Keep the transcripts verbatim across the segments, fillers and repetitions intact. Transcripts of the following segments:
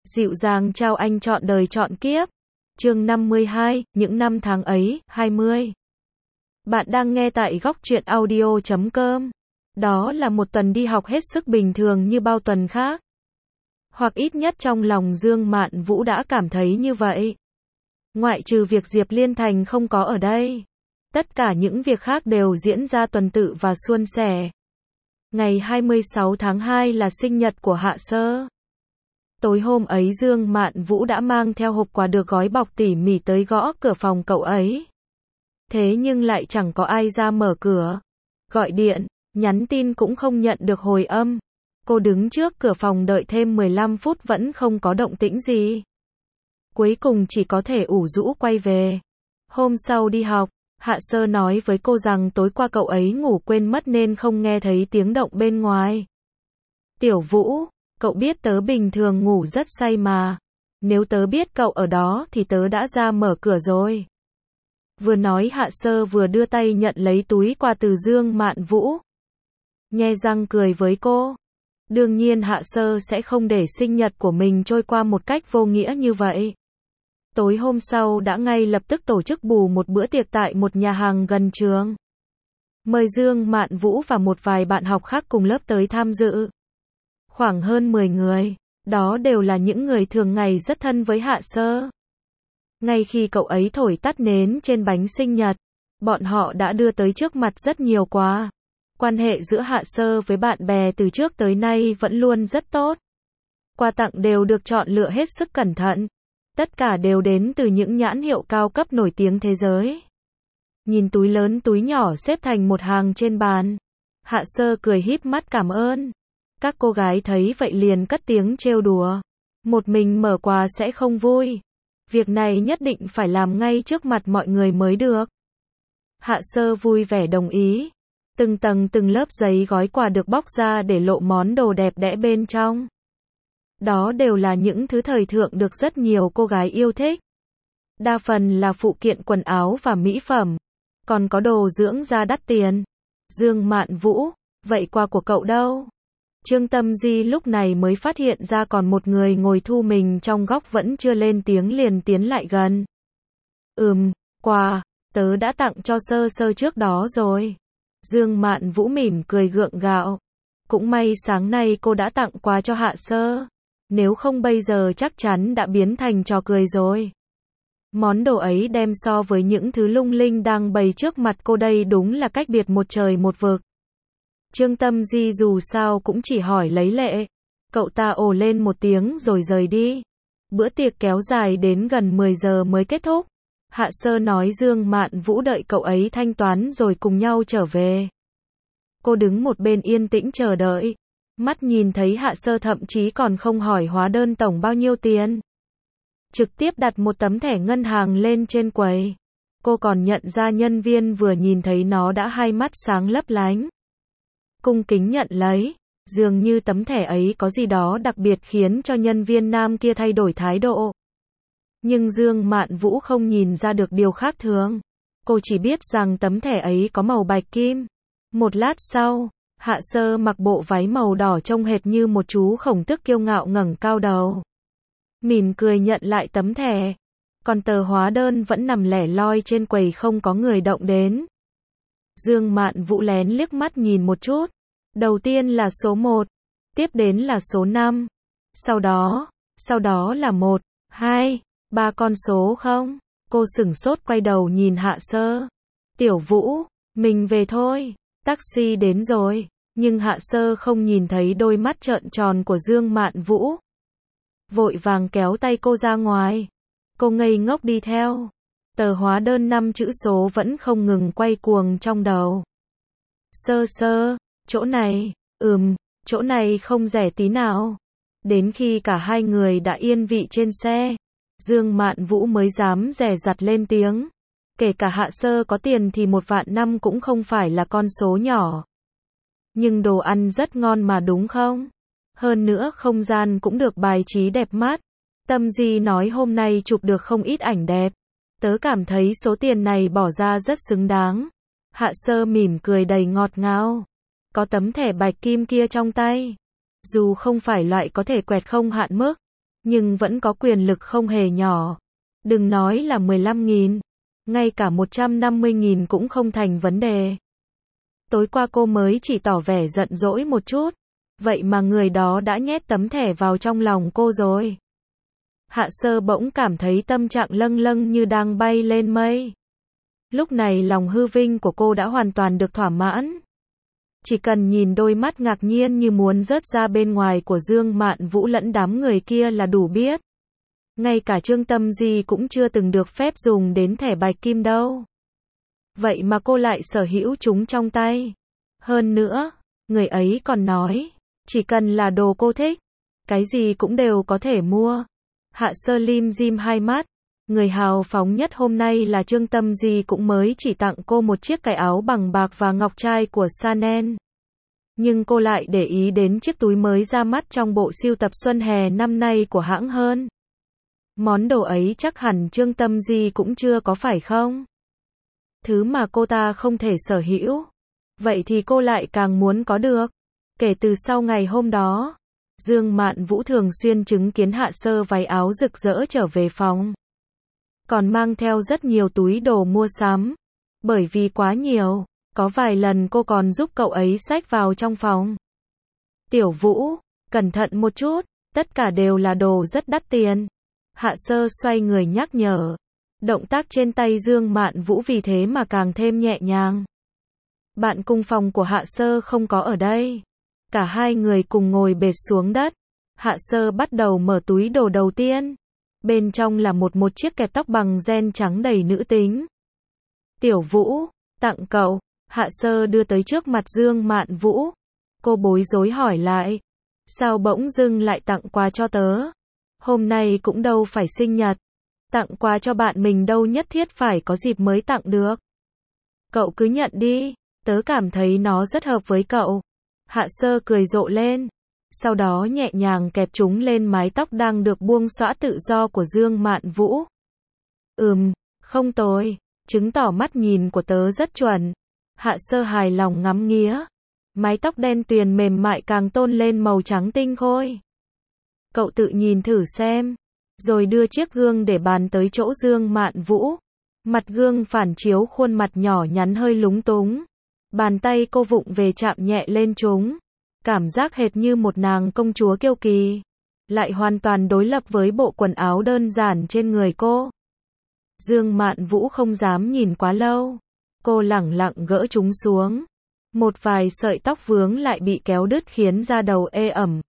Dịu dàng trao anh trọn đời trọn kiếp. Chương năm mươi hai, những năm tháng ấy, hai mươi. Bạn đang nghe tại góc truyện audio chấm com. Đó là một tuần đi học hết sức bình thường như bao tuần khác. Hoặc ít nhất trong lòng Dương Mạn Vũ đã cảm thấy như vậy. Ngoại trừ việc Diệp Liên Thành không có ở đây. Tất cả những việc khác đều diễn ra tuần tự và suôn sẻ. Ngày hai mươi sáu tháng hai là sinh nhật của Hạ Sơ. Tối hôm ấy Dương Mạn Vũ đã mang theo hộp quà được gói bọc tỉ mỉ tới gõ cửa phòng cậu ấy. Thế nhưng lại chẳng có ai ra mở cửa. Gọi điện, nhắn tin cũng không nhận được hồi âm. Cô đứng trước cửa phòng đợi thêm mười lăm phút vẫn không có động tĩnh gì. Cuối cùng chỉ có thể ủ rũ quay về. Hôm sau đi học, Hạ Sơ nói với cô rằng tối qua cậu ấy ngủ quên mất nên không nghe thấy tiếng động bên ngoài. Tiểu Vũ, cậu biết tớ bình thường ngủ rất say mà. Nếu tớ biết cậu ở đó thì tớ đã ra mở cửa rồi. Vừa nói Hạ Sơ vừa đưa tay nhận lấy túi quà từ Dương Mạn Vũ. Nhe răng cười với cô. Đương nhiên Hạ Sơ sẽ không để sinh nhật của mình trôi qua một cách vô nghĩa như vậy. Tối hôm sau đã ngay lập tức tổ chức bù một bữa tiệc tại một nhà hàng gần trường. Mời Dương Mạn Vũ và một vài bạn học khác cùng lớp tới tham dự. Khoảng hơn mười người, đó đều là những người thường ngày rất thân với Hạ Sơ. Ngay khi cậu ấy thổi tắt nến trên bánh sinh nhật, bọn họ đã đưa tới trước mặt rất nhiều quà. Quan hệ giữa Hạ Sơ với bạn bè từ trước tới nay vẫn luôn rất tốt. Quà tặng đều được chọn lựa hết sức cẩn thận. Tất cả đều đến từ những nhãn hiệu cao cấp nổi tiếng thế giới. Nhìn túi lớn túi nhỏ xếp thành một hàng trên bàn. Hạ Sơ cười híp mắt cảm ơn. Các cô gái thấy vậy liền cất tiếng trêu đùa. Một mình mở quà sẽ không vui. Việc này nhất định phải làm ngay trước mặt mọi người mới được. Hạ Sơ vui vẻ đồng ý. Từng tầng từng lớp giấy gói quà được bóc ra để lộ món đồ đẹp đẽ bên trong. Đó đều là những thứ thời thượng được rất nhiều cô gái yêu thích. Đa phần là phụ kiện quần áo và mỹ phẩm. Còn có đồ dưỡng da đắt tiền. Dương Mạn Vũ, vậy quà của cậu đâu? Trương Tâm Di lúc này mới phát hiện ra còn một người ngồi thu mình trong góc vẫn chưa lên tiếng liền tiến lại gần. Ừm, quà, tớ đã tặng cho Sơ Sơ trước đó rồi. Dương Mạn Vũ mỉm cười gượng gạo. Cũng may sáng nay cô đã tặng quà cho Hạ Sơ. Nếu không bây giờ chắc chắn đã biến thành trò cười rồi. Món đồ ấy đem so với những thứ lung linh đang bày trước mặt cô đây đúng là cách biệt một trời một vực. Trương Tâm Di dù sao cũng chỉ hỏi lấy lệ. Cậu ta ồ lên một tiếng rồi rời đi. Bữa tiệc kéo dài đến gần mười giờ mới kết thúc. Hạ Sơ nói Dương Mạn Vũ đợi cậu ấy thanh toán rồi cùng nhau trở về. Cô đứng một bên yên tĩnh chờ đợi. Mắt nhìn thấy Hạ Sơ thậm chí còn không hỏi hóa đơn tổng bao nhiêu tiền. Trực tiếp đặt một tấm thẻ ngân hàng lên trên quầy. Cô còn nhận ra nhân viên vừa nhìn thấy nó đã hai mắt sáng lấp lánh. Cung kính nhận lấy. Dường như tấm thẻ ấy có gì đó đặc biệt khiến cho nhân viên nam kia thay đổi thái độ. Nhưng Dương Mạn Vũ không nhìn ra được điều khác thường. Cô chỉ biết rằng tấm thẻ ấy có màu bạch kim. Một lát sau, Hạ Sơ mặc bộ váy màu đỏ trông hệt như một chú khổng tước kiêu ngạo ngẩng cao đầu. Mỉm cười nhận lại tấm thẻ. Còn tờ hóa đơn vẫn nằm lẻ loi trên quầy không có người động đến. Dương Mạn Vũ lén liếc mắt nhìn một chút. Đầu tiên là số một. Tiếp đến là số năm. Sau đó, sau đó là một, hai, ba con số không? Cô sửng sốt quay đầu nhìn Hạ Sơ. Tiểu Vũ, mình về thôi. Taxi đến rồi. Nhưng Hạ Sơ không nhìn thấy đôi mắt trợn tròn của Dương Mạn Vũ. Vội vàng kéo tay cô ra ngoài. Cô ngây ngốc đi theo. Tờ hóa đơn năm chữ số vẫn không ngừng quay cuồng trong đầu. Sơ Sơ, chỗ này, ừm, chỗ này không rẻ tí nào. Đến khi cả hai người đã yên vị trên xe, Dương Mạn Vũ mới dám dè dặt lên tiếng. Kể cả Hạ Sơ có tiền thì một vạn năm cũng không phải là con số nhỏ. Nhưng đồ ăn rất ngon mà đúng không? Hơn nữa không gian cũng được bài trí đẹp mắt. Tâm Di nói hôm nay chụp được không ít ảnh đẹp. Tớ cảm thấy số tiền này bỏ ra rất xứng đáng. Hạ Sơ mỉm cười đầy ngọt ngào. Có tấm thẻ bạch kim kia trong tay. Dù không phải loại có thể quẹt không hạn mức. nhưng vẫn có quyền lực không hề nhỏ. Đừng nói là mười lăm nghìn, ngay cả một trăm năm mươi nghìn cũng không thành vấn đề. Tối qua cô mới chỉ tỏ vẻ giận dỗi một chút, vậy mà người đó đã nhét tấm thẻ vào trong lòng cô rồi. Hạ Sơ bỗng cảm thấy tâm trạng lâng lâng như đang bay lên mây. Lúc này lòng hư vinh của cô đã hoàn toàn được thỏa mãn. Chỉ cần nhìn đôi mắt ngạc nhiên như muốn rớt ra bên ngoài của Dương Mạn Vũ lẫn đám người kia là đủ biết. Ngay cả Trương Tâm Di cũng chưa từng được phép dùng đến thẻ bạch kim đâu. Vậy mà cô lại sở hữu chúng trong tay. Hơn nữa, người ấy còn nói, chỉ cần là đồ cô thích, cái gì cũng đều có thể mua. Hạ Sơ lim dim hai mắt. Người hào phóng nhất hôm nay là Trương Tâm Di cũng mới chỉ tặng cô một chiếc cái áo bằng bạc và ngọc trai của Chanel. Nhưng cô lại để ý đến chiếc túi mới ra mắt trong bộ sưu tập xuân hè năm nay của hãng hơn. Món đồ ấy chắc hẳn Trương Tâm Di cũng chưa có phải không? Thứ mà cô ta không thể sở hữu. Vậy thì cô lại càng muốn có được. Kể từ sau ngày hôm đó, Dương Mạn Vũ thường xuyên chứng kiến Hạ Sơ váy áo rực rỡ trở về phòng. Còn mang theo rất nhiều túi đồ mua sắm. Bởi vì quá nhiều, có vài lần cô còn giúp cậu ấy xách vào trong phòng. Tiểu Vũ, cẩn thận một chút, tất cả đều là đồ rất đắt tiền. Hạ Sơ xoay người nhắc nhở. Động tác trên tay Dương Mạn Vũ vì thế mà càng thêm nhẹ nhàng. Bạn cùng phòng của Hạ Sơ không có ở đây. Cả hai người cùng ngồi bệt xuống đất. Hạ Sơ bắt đầu mở túi đồ đầu tiên. Bên trong là một một chiếc kẹp tóc bằng ren trắng đầy nữ tính. Tiểu Vũ, tặng cậu. Hạ Sơ đưa tới trước mặt Dương Mạn Vũ. Cô bối rối hỏi lại. Sao bỗng dưng lại tặng quà cho tớ? Hôm nay cũng đâu phải sinh nhật. Tặng quà cho bạn mình đâu nhất thiết phải có dịp mới tặng được. Cậu cứ nhận đi, tớ cảm thấy nó rất hợp với cậu. Hạ Sơ cười rộ lên. Sau đó nhẹ nhàng kẹp chúng lên mái tóc đang được buông xõa tự do của Dương Mạn Vũ. Ừm, không tồi, chứng tỏ mắt nhìn của tớ rất chuẩn. Hạ Sơ hài lòng ngắm nghía. Mái tóc đen tuyền mềm mại càng tôn lên màu trắng tinh khôi. Cậu tự nhìn thử xem. Rồi đưa chiếc gương để bàn tới chỗ Dương Mạn Vũ. Mặt gương phản chiếu khuôn mặt nhỏ nhắn hơi lúng túng. Bàn tay cô vụng về chạm nhẹ lên chúng. Cảm giác hệt như một nàng công chúa kiêu kỳ. Lại hoàn toàn đối lập với bộ quần áo đơn giản trên người cô. Dương Mạn Vũ không dám nhìn quá lâu. Cô lẳng lặng gỡ chúng xuống. Một vài sợi tóc vướng lại bị kéo đứt khiến da đầu ê ẩm.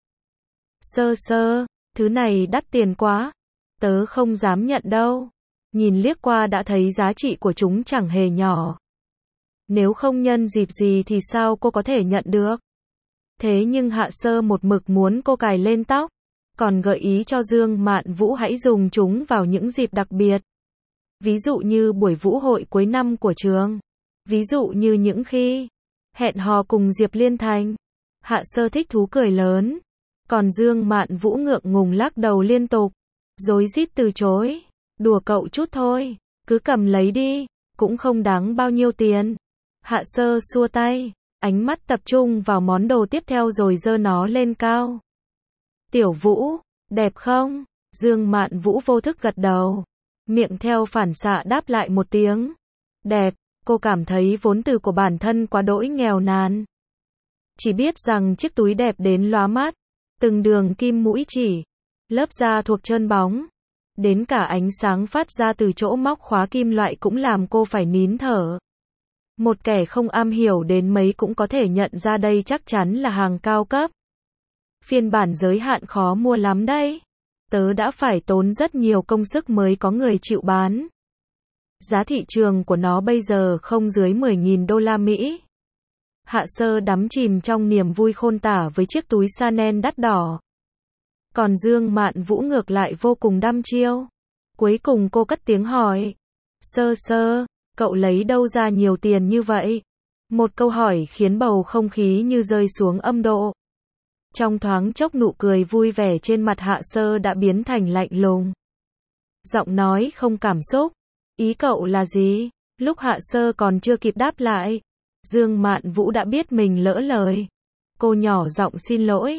Sơ Sơ, thứ này đắt tiền quá. Tớ không dám nhận đâu. Nhìn liếc qua đã thấy giá trị của chúng chẳng hề nhỏ. Nếu không nhân dịp gì thì sao cô có thể nhận được? Thế nhưng Hạ Sơ một mực muốn cô cài lên tóc. Còn gợi ý cho Dương Mạn Vũ hãy dùng chúng vào những dịp đặc biệt. Ví dụ như buổi vũ hội cuối năm của trường. Ví dụ như những khi hẹn hò cùng Diệp Liên Thành. Hạ Sơ thích thú cười lớn. Còn Dương Mạn Vũ ngượng ngùng lắc đầu liên tục. Rối rít từ chối. Đùa cậu chút thôi. Cứ cầm lấy đi. Cũng không đáng bao nhiêu tiền. Hạ Sơ xua tay. Ánh mắt tập trung vào món đồ tiếp theo rồi giơ nó lên cao. Tiểu Vũ, đẹp không? Dương Mạn Vũ vô thức gật đầu. Miệng theo phản xạ đáp lại một tiếng. Đẹp, cô cảm thấy vốn từ của bản thân quá đỗi nghèo nàn. Chỉ biết rằng chiếc túi đẹp đến lóa mắt. Từng đường kim mũi chỉ. Lớp da thuộc trơn bóng. Đến cả ánh sáng phát ra từ chỗ móc khóa kim loại cũng làm cô phải nín thở. Một kẻ không am hiểu đến mấy cũng có thể nhận ra đây chắc chắn là hàng cao cấp. Phiên bản giới hạn khó mua lắm đấy. Tớ đã phải tốn rất nhiều công sức mới có người chịu bán. Giá thị trường của nó bây giờ không dưới mười nghìn đô la Mỹ. Hạ Sơ đắm chìm trong niềm vui khôn tả với chiếc túi Chanel đắt đỏ. Còn Dương Mạn Vũ ngược lại vô cùng đăm chiêu. Cuối cùng cô cất tiếng hỏi. Sơ Sơ, cậu lấy đâu ra nhiều tiền như vậy? Một câu hỏi khiến bầu không khí như rơi xuống âm độ. Trong thoáng chốc nụ cười vui vẻ trên mặt Hạ Sơ đã biến thành lạnh lùng. Giọng nói không cảm xúc. Ý cậu là gì? Lúc Hạ Sơ còn chưa kịp đáp lại, Dương Mạn Vũ đã biết mình lỡ lời. Cô nhỏ giọng xin lỗi.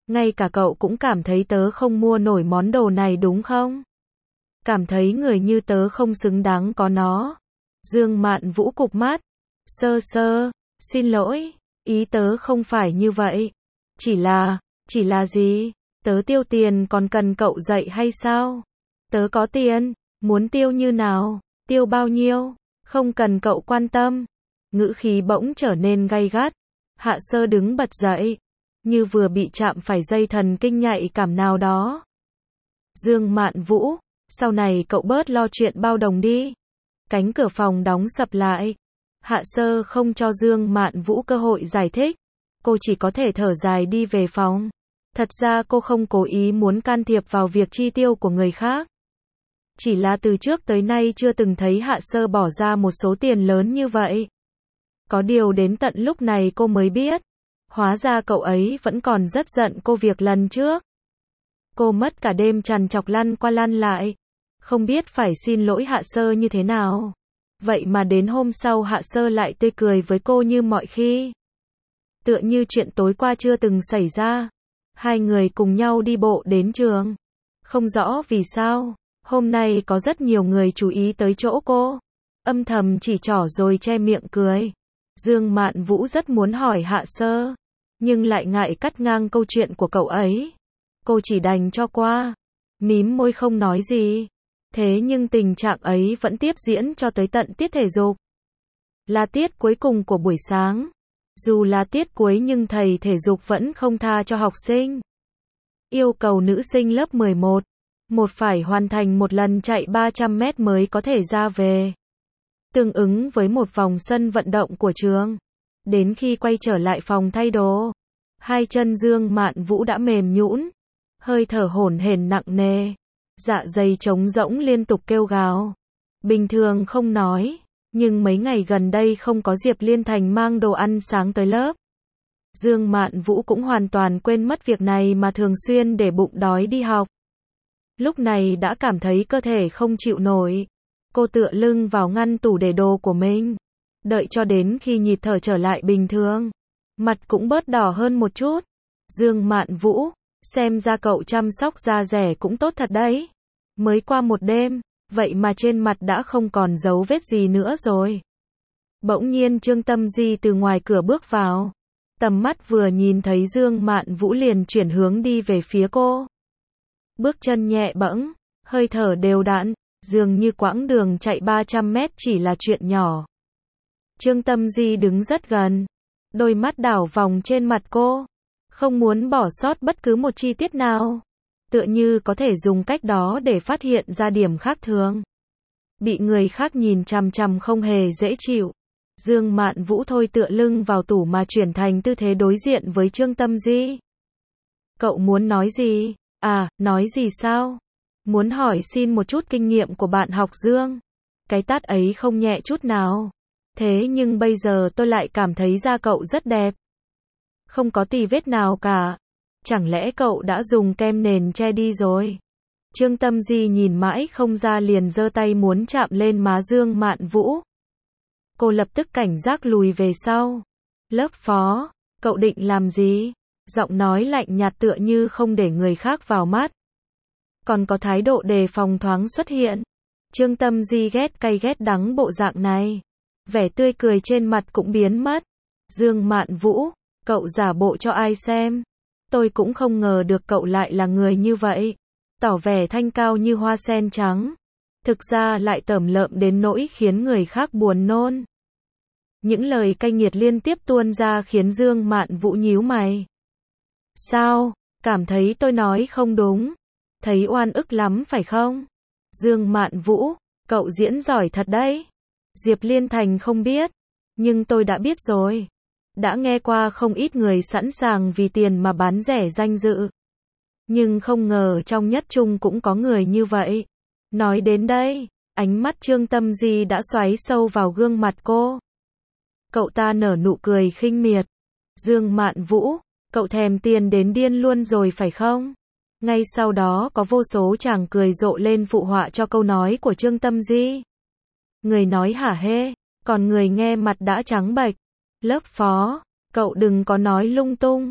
Ngay cả cậu cũng cảm thấy tớ không mua nổi món đồ này đúng không? Cảm thấy người như tớ không xứng đáng có nó. Dương Mạn Vũ cụp mắt. Sơ sơ, xin lỗi, ý tớ không phải như vậy. Chỉ là, chỉ là gì? Tớ tiêu tiền còn cần cậu dạy hay sao? Tớ có tiền, muốn tiêu như nào? Tiêu bao nhiêu? Không cần cậu quan tâm. Ngữ khí bỗng trở nên gay gắt. Hạ Sơ đứng bật dậy, như vừa bị chạm phải dây thần kinh nhạy cảm nào đó. Dương Mạn Vũ, sau này cậu bớt lo chuyện bao đồng đi. Cánh cửa phòng đóng sập lại. Hạ Sơ không cho Dương Mạn Vũ cơ hội giải thích. Cô chỉ có thể thở dài đi về phòng. Thật ra cô không cố ý muốn can thiệp vào việc chi tiêu của người khác. Chỉ là từ trước tới nay chưa từng thấy Hạ Sơ bỏ ra một số tiền lớn như vậy. Có điều đến tận lúc này cô mới biết. Hóa ra cậu ấy vẫn còn rất giận cô việc lần trước. Cô mất cả đêm trằn trọc lăn qua lăn lại. Không biết phải xin lỗi Hạ Sơ như thế nào. Vậy mà đến hôm sau Hạ Sơ lại tươi cười với cô như mọi khi. Tựa như chuyện tối qua chưa từng xảy ra. Hai người cùng nhau đi bộ đến trường. Không rõ vì sao, hôm nay có rất nhiều người chú ý tới chỗ cô. Âm thầm chỉ trỏ rồi che miệng cười. Dương Mạn Vũ rất muốn hỏi Hạ Sơ, nhưng lại ngại cắt ngang câu chuyện của cậu ấy. Cô chỉ đành cho qua, mím môi không nói gì. Thế nhưng tình trạng ấy vẫn tiếp diễn cho tới tận tiết thể dục. Là tiết cuối cùng của buổi sáng. Dù là tiết cuối nhưng thầy thể dục vẫn không tha cho học sinh. Yêu cầu nữ sinh lớp mười một, một phải hoàn thành một lần chạy ba trăm mét mới có thể ra về. Tương ứng với một vòng sân vận động của trường. Đến khi quay trở lại phòng thay đồ, hai chân Dương Mạn Vũ đã mềm nhũn, hơi thở hổn hển nặng nề, dạ dày trống rỗng liên tục kêu gào. Bình thường không nói, nhưng mấy ngày gần đây không có Diệp Liên Thành mang đồ ăn sáng tới lớp. Dương Mạn Vũ cũng hoàn toàn quên mất việc này mà thường xuyên để bụng đói đi học. Lúc này đã cảm thấy cơ thể không chịu nổi. Cô tựa lưng vào ngăn tủ để đồ của mình. Đợi cho đến khi nhịp thở trở lại bình thường. Mặt cũng bớt đỏ hơn một chút. Dương Mạn Vũ, xem ra cậu chăm sóc da rẻ cũng tốt thật đấy. Mới qua một đêm, vậy mà trên mặt đã không còn dấu vết gì nữa rồi. Bỗng nhiên Trương Tâm Di từ ngoài cửa bước vào. Tầm mắt vừa nhìn thấy Dương Mạn Vũ liền chuyển hướng đi về phía cô. Bước chân nhẹ bẫng, hơi thở đều đặn, dường như quãng đường chạy ba trăm mét chỉ là chuyện nhỏ. Trương Tâm Di đứng rất gần, đôi mắt đảo vòng trên mặt cô, không muốn bỏ sót bất cứ một chi tiết nào, tựa như có thể dùng cách đó để phát hiện ra điểm khác thường. Bị người khác nhìn chằm chằm không hề dễ chịu. Dương Mạn Vũ thôi tựa lưng vào tủ mà chuyển thành tư thế đối diện với Trương Tâm Di. Cậu muốn nói gì? À, nói gì sao? Muốn hỏi xin một chút kinh nghiệm của bạn học Dương. Cái tát ấy không nhẹ chút nào. Thế nhưng bây giờ tôi lại cảm thấy da cậu rất đẹp. Không có tì vết nào cả. Chẳng lẽ cậu đã dùng kem nền che đi rồi? Trương Tâm Di nhìn mãi không ra liền giơ tay muốn chạm lên má Dương Mạn Vũ. Cô lập tức cảnh giác lùi về sau. Lớp phó, cậu định làm gì? Giọng nói lạnh nhạt tựa như không để người khác vào mắt. Còn có thái độ đề phòng thoáng xuất hiện. Trương Tâm Di ghét cay ghét đắng bộ dạng này. Vẻ tươi cười trên mặt cũng biến mất. Dương Mạn Vũ, cậu giả bộ cho ai xem? Tôi cũng không ngờ được cậu lại là người như vậy. Tỏ vẻ thanh cao như hoa sen trắng. Thực ra lại tởm lợm đến nỗi khiến người khác buồn nôn. Những lời cay nghiệt liên tiếp tuôn ra khiến Dương Mạn Vũ nhíu mày. Sao? Cảm thấy tôi nói không đúng. Thấy oan ức lắm phải không? Dương Mạn Vũ, cậu diễn giỏi thật đấy. Diệp Liên Thành không biết, nhưng tôi đã biết rồi. Đã nghe qua không ít người sẵn sàng vì tiền mà bán rẻ danh dự. Nhưng không ngờ trong nhất trung cũng có người như vậy. Nói đến đây, ánh mắt Trương Tâm Di đã xoáy sâu vào gương mặt cô. Cậu ta nở nụ cười khinh miệt. Dương Mạn Vũ, cậu thèm tiền đến điên luôn rồi phải không? Ngay sau đó có vô số chàng cười rộ lên phụ họa cho câu nói của Trương Tâm Di. Người nói hả hê, còn người nghe mặt đã trắng bệch. Lớp phó, cậu đừng có nói lung tung.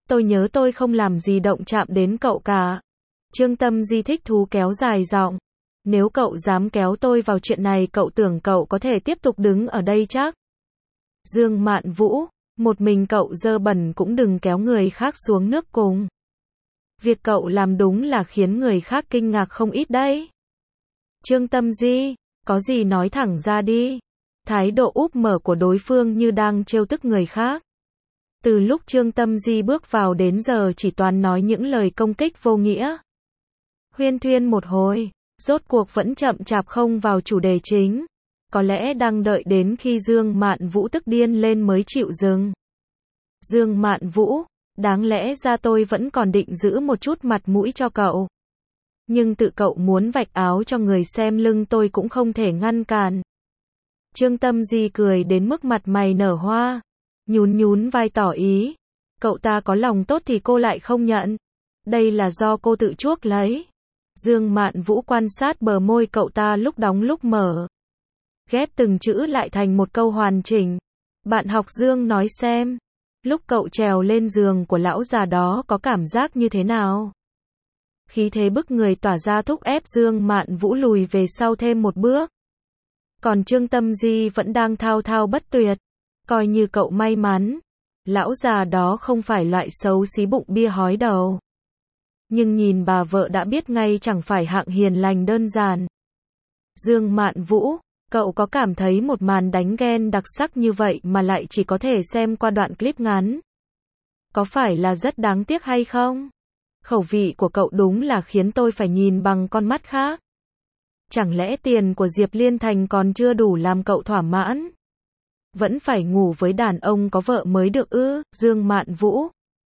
tôi nhớ tôi không làm gì động chạm đến cậu cả. Trương Tâm Di thích thú kéo dài giọng. Nếu cậu dám kéo tôi vào chuyện này cậu tưởng cậu có thể tiếp tục đứng ở đây chắc? Dương Mạn Vũ, một mình cậu dơ bẩn cũng đừng kéo người khác xuống nước cùng. Việc cậu làm đúng là khiến người khác kinh ngạc không ít đấy. Trương Tâm Di, có gì nói thẳng ra đi. Thái độ úp mở của đối phương như đang trêu tức người khác. Từ lúc Trương Tâm Di bước vào đến giờ chỉ toàn nói những lời công kích vô nghĩa. Huyên thuyên một hồi, rốt cuộc vẫn chậm chạp không vào chủ đề chính. Có lẽ đang đợi đến khi Dương Mạn Vũ tức điên lên mới chịu dừng. Dương Mạn Vũ, đáng lẽ ra tôi vẫn còn định giữ một chút mặt mũi cho cậu. Nhưng tự cậu muốn vạch áo cho người xem lưng tôi cũng không thể ngăn cản. Trương Tâm Di cười đến mức mặt mày nở hoa. Nhún nhún vai tỏ ý. Cậu ta có lòng tốt thì cô lại không nhận. Đây là do cô tự chuốc lấy. Dương Mạn Vũ quan sát bờ môi cậu ta lúc đóng lúc mở. Ghép từng chữ lại thành một câu hoàn chỉnh. Bạn học Dương nói xem. Lúc cậu trèo lên giường của lão già đó có cảm giác như thế nào? Khí thế bức người tỏa ra thúc ép Dương Mạn Vũ lùi về sau thêm một bước. Còn Trương Tâm Di vẫn đang thao thao bất tuyệt. Coi như cậu may mắn. Lão già đó không phải loại xấu xí bụng bia hói đầu. Nhưng nhìn bà vợ đã biết ngay chẳng phải hạng hiền lành đơn giản. Dương Mạn Vũ, cậu có cảm thấy một màn đánh ghen đặc sắc như vậy mà lại chỉ có thể xem qua đoạn clip ngắn? Có phải là rất đáng tiếc hay không? Khẩu vị của cậu đúng là khiến tôi phải nhìn bằng con mắt khác. Chẳng lẽ tiền của Diệp Liên Thành còn chưa đủ làm cậu thỏa mãn? Vẫn phải ngủ với đàn ông có vợ mới được ư? Dương Mạn Vũ,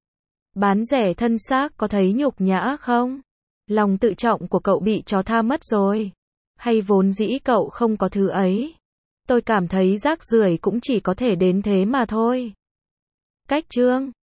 bán rẻ thân xác có thấy nhục nhã không? Lòng tự trọng của cậu bị chó tha mất rồi. Hay vốn dĩ cậu không có thứ ấy? Tôi cảm thấy rác rưởi cũng chỉ có thể đến thế mà thôi. Cách chương